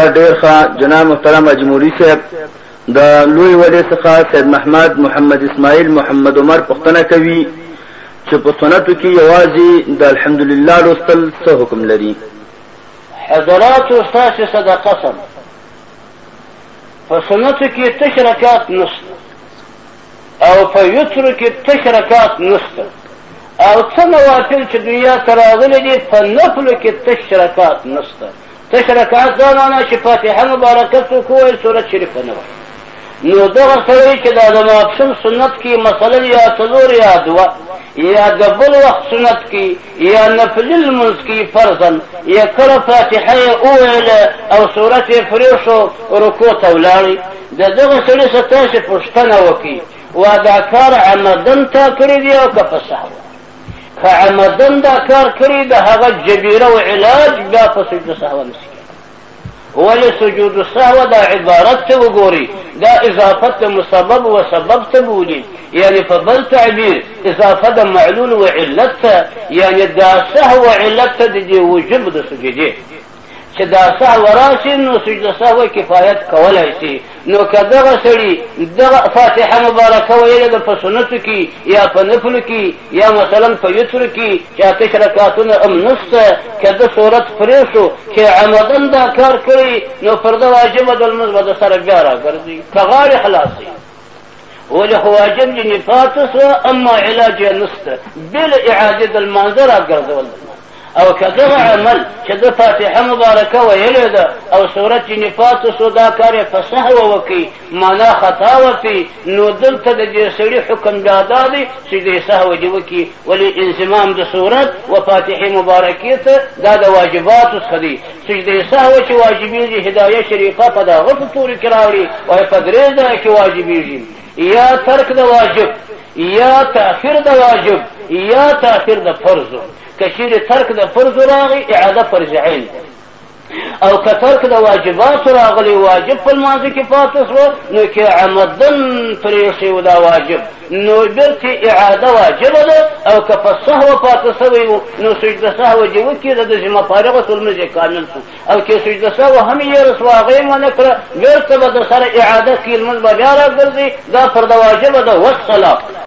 ډیر ښه جناب محترم اجموري صاحب د لوی ولی څخه سید محمد محمد اسماعیل محمد عمر پوښتنه کوي چې په سنتو کې یوازې د الحمدلله لوستل څه حکم لري؟ حضراتو ستاسو صدقه سم په سنتو کې تش رکعات نشته او په یترو کې تش رکعات نشته او څه نوافل چې دنیا ته راغلي دي په نفلو کې تش رکعات نشته. تش رکعات دا معنی چې فاتحه مبارکه څوک ووایي سورت شریفه نه وایي. نو دغه سړی چې دا د ماپښین سنت کې مثلا یا څلور یا دوه یا د بل وخت سنت کې یا نفلي لمونځ کې فرضاً یا کله فاتحه یې وویله او سورت یې پرېښو رکوع ته ولاړئ د دغه سړي څخه تاسې پوښتنه وکړئ وا دا کار عمدن تا کړی دی او که په سهو؟ که عمدن دا کار کړی د هغه جبیره و علاج بیا په سجده سهوه نشي ولې سجود السهو دا عبارت ته وګورئ دا اضافت د مسبب و سبب ته بولي یعنی په بل تعبیر اضافه د معلول و علت ته یعنی دا سهو علت ته د دې وجوب د سجدې چې دا سهو راشي نو سجده سهو کفایت کولی شي. نو که دغه سړي دغه فاتحه مبارکه ویله ده په سنتو کې یا په نفلو کې یا مثلا په یترو کې چې اتش رکعاتونه هم نشته که ده صورت پرېښو چې عمدن دا کار کړی نو پر ده واجبه د لمونځ به د سره بیا راګرځي که غاړې خلاصوي ولې خو واجب جنې پاته سوه اما علاج یې نشته بل اعادې د لمانځه راګرځول او که دغه عمل چې د فاتحه مبارکه ویلې ده او صورت جنې پاته سو دا کار یې په سهوه وکړي معنا خطا وکړي نو دلته د دې سړي حکم بیا دا دی چې دې سهوه دې وکړي ولې انضمام د صورت و فاتحې مبارکې ته دا د واجباتو څخه دی. سجدې سهوه چې واجبېږي هدایه شریفه په دغه په تورې کې راوړي وایي په درې ځایه کې واجبېږي یا ترک د واجب یا تأخیر د واجب یا تأخیر د فرض. که چیرې ترک د فرض راغی اعاده فرض عین او که ترک د واجبات راغلی واجب په لمانځه کې پاته سوه نو که عمدن پرېښی و دا واجب نو بیرته اعاده واجبه ده او که په سهوه پاته سوی و نو سجده سهوه دې وکړي د ذمه فارغة المنځ یې کامل شو او که سجده سهوه هم یې رسوه هغه یې ونه کړه بیرته به د سره اعاده کړي لمونځ به بیا راګرځي دا پر د واجبه ده والسلام.